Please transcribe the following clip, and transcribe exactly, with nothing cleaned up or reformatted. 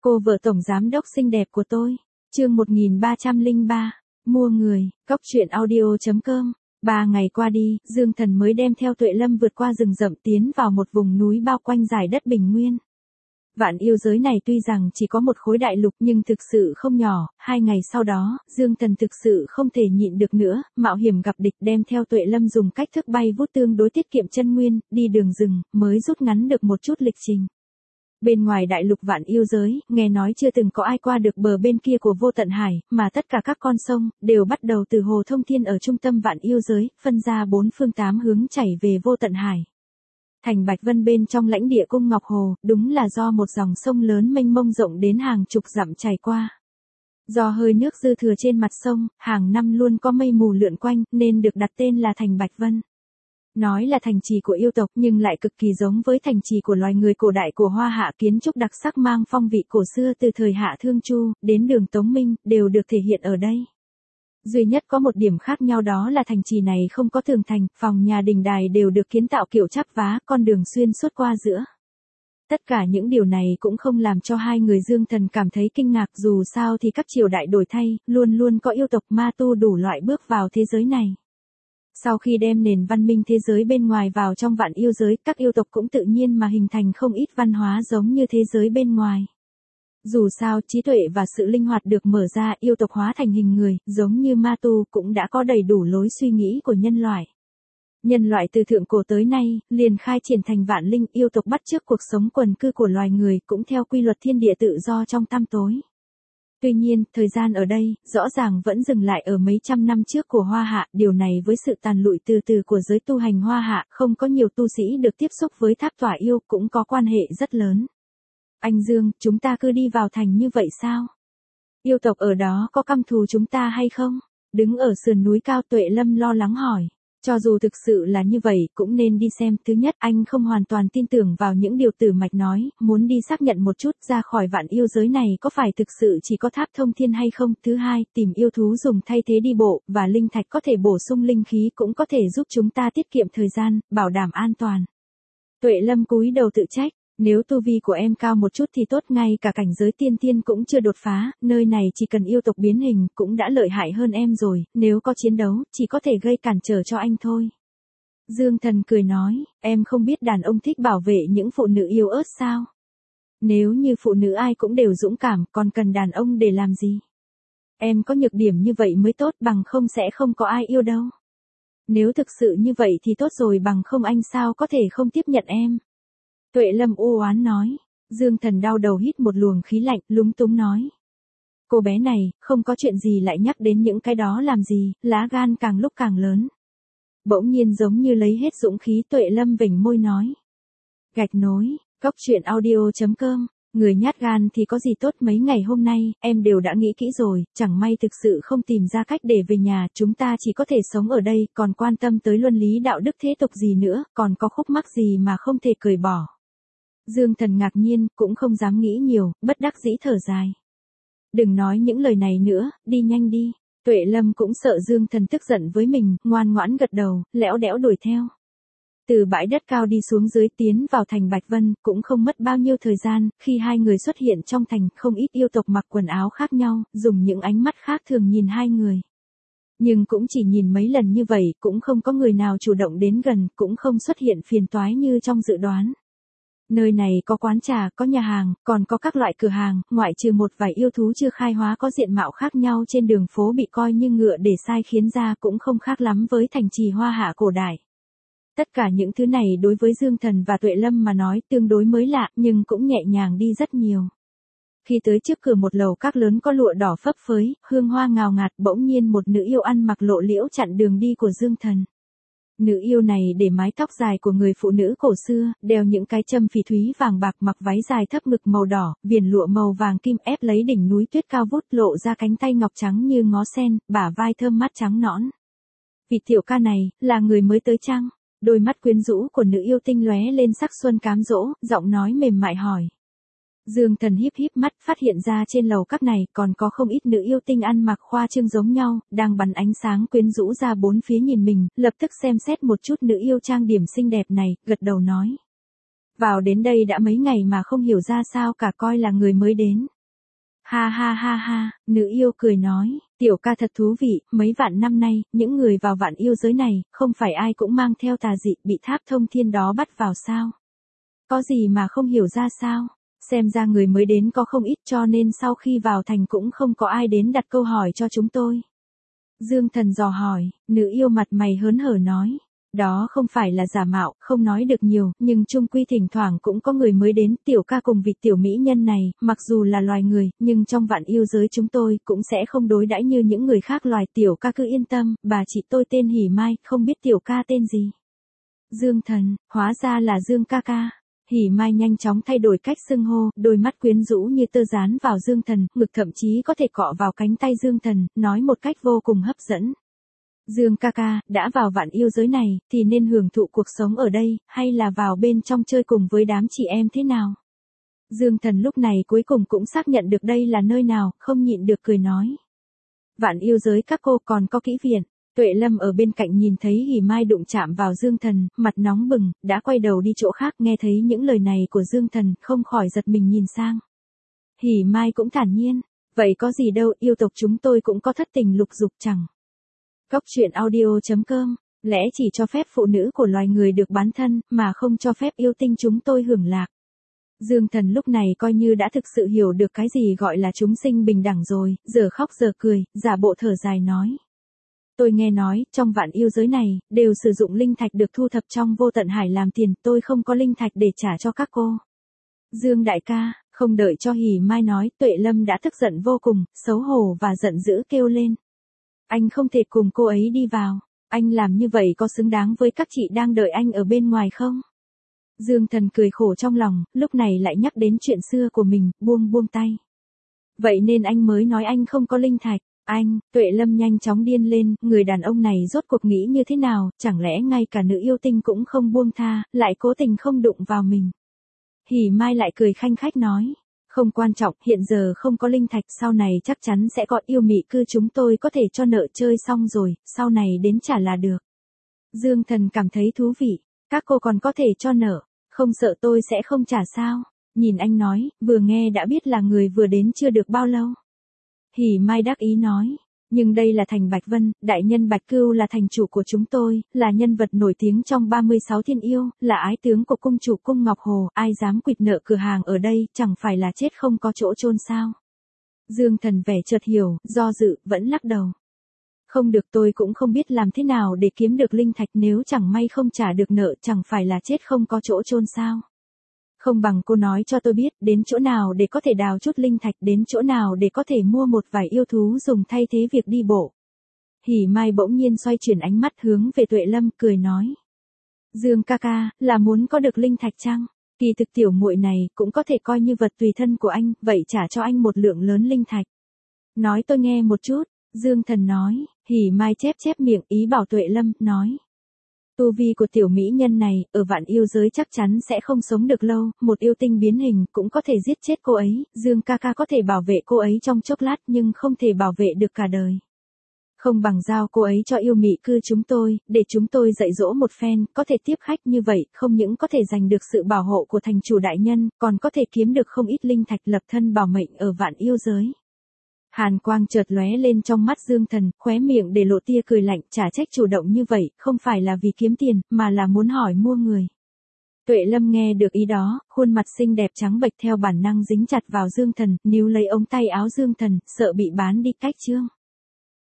Cô vợ tổng giám đốc xinh đẹp của tôi. Chương một nghìn ba trăm lẻ ba. Mua người. Cóc truyện audio chấm com. Ba ngày qua đi, Dương Thần mới đem theo Tuệ Lâm vượt qua rừng rậm tiến vào một vùng núi bao quanh dải đất bình nguyên. Vạn yêu giới này tuy rằng chỉ có một khối đại lục nhưng thực sự không nhỏ. Hai ngày sau đó, Dương Thần thực sự không thể nhịn được nữa, mạo hiểm gặp địch đem theo Tuệ Lâm dùng cách thức bay vút tương đối tiết kiệm chân nguyên, đi đường rừng, mới rút ngắn được một chút lịch trình. Bên ngoài đại lục vạn yêu giới, nghe nói chưa từng có ai qua được bờ bên kia của vô tận hải, mà tất cả các con sông, đều bắt đầu từ hồ thông thiên ở trung tâm vạn yêu giới, phân ra bốn phương tám hướng chảy về vô tận hải. Thành Bạch Vân bên trong lãnh địa cung Ngọc Hồ, đúng là do một dòng sông lớn mênh mông rộng đến hàng chục dặm chảy qua. Do hơi nước dư thừa trên mặt sông, hàng năm luôn có mây mù lượn quanh, nên được đặt tên là Thành Bạch Vân. Nói là thành trì của yêu tộc nhưng lại cực kỳ giống với thành trì của loài người cổ đại của Hoa Hạ, kiến trúc đặc sắc mang phong vị cổ xưa từ thời Hạ Thương Chu, đến đường Tống Minh, đều được thể hiện ở đây. Duy nhất có một điểm khác nhau đó là thành trì này không có tường thành, phòng nhà đình đài đều được kiến tạo kiểu chắp vá, con đường xuyên suốt qua giữa. Tất cả những điều này cũng không làm cho hai người Dương Thần cảm thấy kinh ngạc, dù sao thì các triều đại đổi thay, luôn luôn có yêu tộc ma tu đủ loại bước vào thế giới này. Sau khi đem nền văn minh thế giới bên ngoài vào trong vạn yêu giới, các yêu tộc cũng tự nhiên mà hình thành không ít văn hóa giống như thế giới bên ngoài. Dù sao, trí tuệ và sự linh hoạt được mở ra, yêu tộc hóa thành hình người, giống như ma tu cũng đã có đầy đủ lối suy nghĩ của nhân loại. Nhân loại từ thượng cổ tới nay, liền khai triển thành vạn linh, yêu tộc bắt chước cuộc sống quần cư của loài người, cũng theo quy luật thiên địa tự do trong tăm tối. Tuy nhiên, thời gian ở đây, rõ ràng vẫn dừng lại ở mấy trăm năm trước của Hoa Hạ, điều này với sự tàn lụi từ từ của giới tu hành Hoa Hạ, không có nhiều tu sĩ được tiếp xúc với tháp tỏa yêu, cũng có quan hệ rất lớn. Anh Dương, chúng ta cứ đi vào thành như vậy sao? Yêu tộc ở đó có căm thù chúng ta hay không? Đứng ở sườn núi cao, Tuệ Lâm lo lắng hỏi. Cho dù thực sự là như vậy, cũng nên đi xem. Thứ nhất, anh không hoàn toàn tin tưởng vào những điều Tử Mạch nói, muốn đi xác nhận một chút ra khỏi vạn yêu giới này có phải thực sự chỉ có tháp thông thiên hay không. Thứ hai, tìm yêu thú dùng thay thế đi bộ, và linh thạch có thể bổ sung linh khí cũng có thể giúp chúng ta tiết kiệm thời gian, bảo đảm an toàn. Tuệ Lâm cúi đầu tự trách. Nếu tu vi của em cao một chút thì tốt, ngay cả cảnh giới tiên tiên cũng chưa đột phá, nơi này chỉ cần yêu tộc biến hình cũng đã lợi hại hơn em rồi, nếu có chiến đấu, chỉ có thể gây cản trở cho anh thôi. Dương Thần cười nói, em không biết đàn ông thích bảo vệ những phụ nữ yếu ớt sao? Nếu như phụ nữ ai cũng đều dũng cảm, còn cần đàn ông để làm gì? Em có nhược điểm như vậy mới tốt, bằng không sẽ không có ai yêu đâu. Nếu thực sự như vậy thì tốt rồi, bằng không anh sao có thể không tiếp nhận em? Tuệ Lâm u oán nói. Dương Thần đau đầu hít một luồng khí lạnh, lúng túng nói. Cô bé này, không có chuyện gì lại nhắc đến những cái đó làm gì, lá gan càng lúc càng lớn. Bỗng nhiên giống như lấy hết dũng khí, Tuệ Lâm vểnh môi nói. Gạch nối, cóc truyện audio chấm com. Người nhát gan thì có gì tốt, mấy ngày hôm nay, em đều đã nghĩ kỹ rồi, chẳng may thực sự không tìm ra cách để về nhà, chúng ta chỉ có thể sống ở đây, còn quan tâm tới luân lý đạo đức thế tục gì nữa, còn có khúc mắc gì mà không thể cởi bỏ. Dương Thần ngạc nhiên, cũng không dám nghĩ nhiều, bất đắc dĩ thở dài. Đừng nói những lời này nữa, đi nhanh đi. Tuệ Lâm cũng sợ Dương Thần tức giận với mình, ngoan ngoãn gật đầu, lẽo đẽo đuổi theo. Từ bãi đất cao đi xuống dưới tiến vào thành Bạch Vân, cũng không mất bao nhiêu thời gian, khi hai người xuất hiện trong thành, không ít yêu tộc mặc quần áo khác nhau, dùng những ánh mắt khác thường nhìn hai người. Nhưng cũng chỉ nhìn mấy lần như vậy, cũng không có người nào chủ động đến gần, cũng không xuất hiện phiền toái như trong dự đoán. Nơi này có quán trà, có nhà hàng, còn có các loại cửa hàng, ngoại trừ một vài yêu thú chưa khai hóa có diện mạo khác nhau trên đường phố bị coi như ngựa để sai khiến ra, cũng không khác lắm với thành trì Hoa Hạ cổ đại. Tất cả những thứ này đối với Dương Thần và Tuệ Lâm mà nói tương đối mới lạ, nhưng cũng nhẹ nhàng đi rất nhiều. Khi tới trước cửa một lầu các lớn có lụa đỏ phấp phới, hương hoa ngào ngạt, bỗng nhiên một nữ yêu ăn mặc lộ liễu chặn đường đi của Dương Thần. Nữ yêu này để mái tóc dài của người phụ nữ cổ xưa, đeo những cái châm phỉ thúy vàng bạc, mặc váy dài thấp ngực màu đỏ, viền lụa màu vàng kim ép lấy đỉnh núi tuyết cao vút, lộ ra cánh tay ngọc trắng như ngó sen, bả vai thơm mát trắng nõn. Vị tiểu ca này, là người mới tới chăng? Đôi mắt quyến rũ của nữ yêu tinh lóe lên sắc xuân cám dỗ, giọng nói mềm mại hỏi. Dương Thần híp híp mắt, phát hiện ra trên lầu các này còn có không ít nữ yêu tinh ăn mặc khoa trương giống nhau, đang bắn ánh sáng quyến rũ ra bốn phía nhìn mình, lập tức xem xét một chút nữ yêu trang điểm xinh đẹp này, gật đầu nói. Vào đến đây đã mấy ngày mà không hiểu ra sao cả, coi là người mới đến. Ha ha ha ha, nữ yêu cười nói, tiểu ca thật thú vị, mấy vạn năm nay, những người vào vạn yêu giới này, không phải ai cũng mang theo tà dị bị tháp thông thiên đó bắt vào sao? Có gì mà không hiểu ra sao? Xem ra người mới đến có không ít cho nên sau khi vào thành cũng không có ai đến đặt câu hỏi cho chúng tôi. Dương Thần dò hỏi, nữ yêu mặt mày hớn hở nói. Đó không phải là giả mạo, không nói được nhiều, nhưng chung quy thỉnh thoảng cũng có người mới đến, tiểu ca cùng vị tiểu mỹ nhân này, mặc dù là loài người, nhưng trong vạn yêu giới chúng tôi cũng sẽ không đối đãi như những người khác loài, tiểu ca cứ yên tâm, bà chị tôi tên Hỉ Mai, không biết tiểu ca tên gì. Dương Thần, hóa ra là Dương ca ca. Hỉ Mai nhanh chóng thay đổi cách xưng hô, đôi mắt quyến rũ như tơ dán vào Dương Thần, ngực thậm chí có thể cọ vào cánh tay Dương Thần, nói một cách vô cùng hấp dẫn. Dương ca ca, đã vào vạn yêu giới này, thì nên hưởng thụ cuộc sống ở đây, hay là vào bên trong chơi cùng với đám chị em thế nào? Dương Thần lúc này cuối cùng cũng xác nhận được đây là nơi nào, không nhịn được cười nói. Vạn yêu giới các cô còn có kỹ viện. Tuệ Lâm ở bên cạnh nhìn thấy Hỉ Mai đụng chạm vào Dương Thần, mặt nóng bừng, đã quay đầu đi chỗ khác, nghe thấy những lời này của Dương Thần, không khỏi giật mình nhìn sang. Hỉ Mai cũng thản nhiên, vậy có gì đâu, yêu tộc chúng tôi cũng có thất tình lục dục chẳng. Cốc truyện audio chấm com, lẽ chỉ cho phép phụ nữ của loài người được bán thân, mà không cho phép yêu tinh chúng tôi hưởng lạc. Dương Thần lúc này coi như đã thực sự hiểu được cái gì gọi là chúng sinh bình đẳng rồi, giờ khóc giờ cười, giả bộ thở dài nói. Tôi nghe nói, trong vạn yêu giới này, đều sử dụng linh thạch được thu thập trong vô tận hải làm tiền, tôi không có linh thạch để trả cho các cô. Dương đại ca, không đợi cho Hỉ Mai nói, Tuệ Lâm đã tức giận vô cùng, xấu hổ và giận dữ kêu lên. Anh không thể cùng cô ấy đi vào, anh làm như vậy có xứng đáng với các chị đang đợi anh ở bên ngoài không? Dương Thần cười khổ trong lòng, lúc này lại nhắc đến chuyện xưa của mình, buông buông tay. Vậy nên anh mới nói anh không có linh thạch. Anh, Tuệ Lâm nhanh chóng điên lên, người đàn ông này rốt cuộc nghĩ như thế nào, chẳng lẽ ngay cả nữ yêu tinh cũng không buông tha, lại cố tình không đụng vào mình. Hỉ Mai lại cười khanh khách nói, không quan trọng, hiện giờ không có linh thạch, sau này chắc chắn sẽ có yêu mị cư chúng tôi có thể cho nợ chơi xong rồi, sau này đến trả là được. Dương Thần cảm thấy thú vị, các cô còn có thể cho nợ, không sợ tôi sẽ không trả sao? Nhìn anh nói, vừa nghe đã biết là người vừa đến chưa được bao lâu. Hỉ Mai đắc ý nói, nhưng đây là thành Bạch Vân, đại nhân Bạch Cưu là thành chủ của chúng tôi, là nhân vật nổi tiếng trong ba mươi sáu thiên yêu, là ái tướng của cung chủ cung Ngọc Hồ, ai dám quỵt nợ cửa hàng ở đây, chẳng phải là chết không có chỗ chôn sao? Dương Thần vẻ chợt hiểu, do dự, vẫn lắc đầu. Không được, tôi cũng không biết làm thế nào để kiếm được linh thạch, nếu chẳng may không trả được nợ, chẳng phải là chết không có chỗ chôn sao? Không bằng cô nói cho tôi biết, đến chỗ nào để có thể đào chút linh thạch, đến chỗ nào để có thể mua một vài yêu thú dùng thay thế việc đi bộ. Hỉ Mai bỗng nhiên xoay chuyển ánh mắt hướng về Tuệ Lâm, cười nói. Dương ca ca, là muốn có được linh thạch chăng? Kỳ thực tiểu muội này, cũng có thể coi như vật tùy thân của anh, vậy trả cho anh một lượng lớn linh thạch. Nói tôi nghe một chút, Dương Thần nói, Hỉ Mai chép chép miệng, ý bảo Tuệ Lâm, nói. Tu vi của tiểu mỹ nhân này, ở vạn yêu giới chắc chắn sẽ không sống được lâu, một yêu tinh biến hình cũng có thể giết chết cô ấy, Dương ca ca có thể bảo vệ cô ấy trong chốc lát nhưng không thể bảo vệ được cả đời. Không bằng giao cô ấy cho yêu mị cư chúng tôi, để chúng tôi dạy dỗ một phen, có thể tiếp khách như vậy, không những có thể giành được sự bảo hộ của thành chủ đại nhân, còn có thể kiếm được không ít linh thạch lập thân bảo mệnh ở vạn yêu giới. Hàn quang chợt lóe lên trong mắt Dương Thần, khóe miệng để lộ tia cười lạnh, chả trách chủ động như vậy, không phải là vì kiếm tiền, mà là muốn hỏi mua người. Tuệ Lâm nghe được ý đó, khuôn mặt xinh đẹp trắng bệch theo bản năng dính chặt vào Dương Thần, níu lấy ống tay áo Dương Thần, sợ bị bán đi cách chương.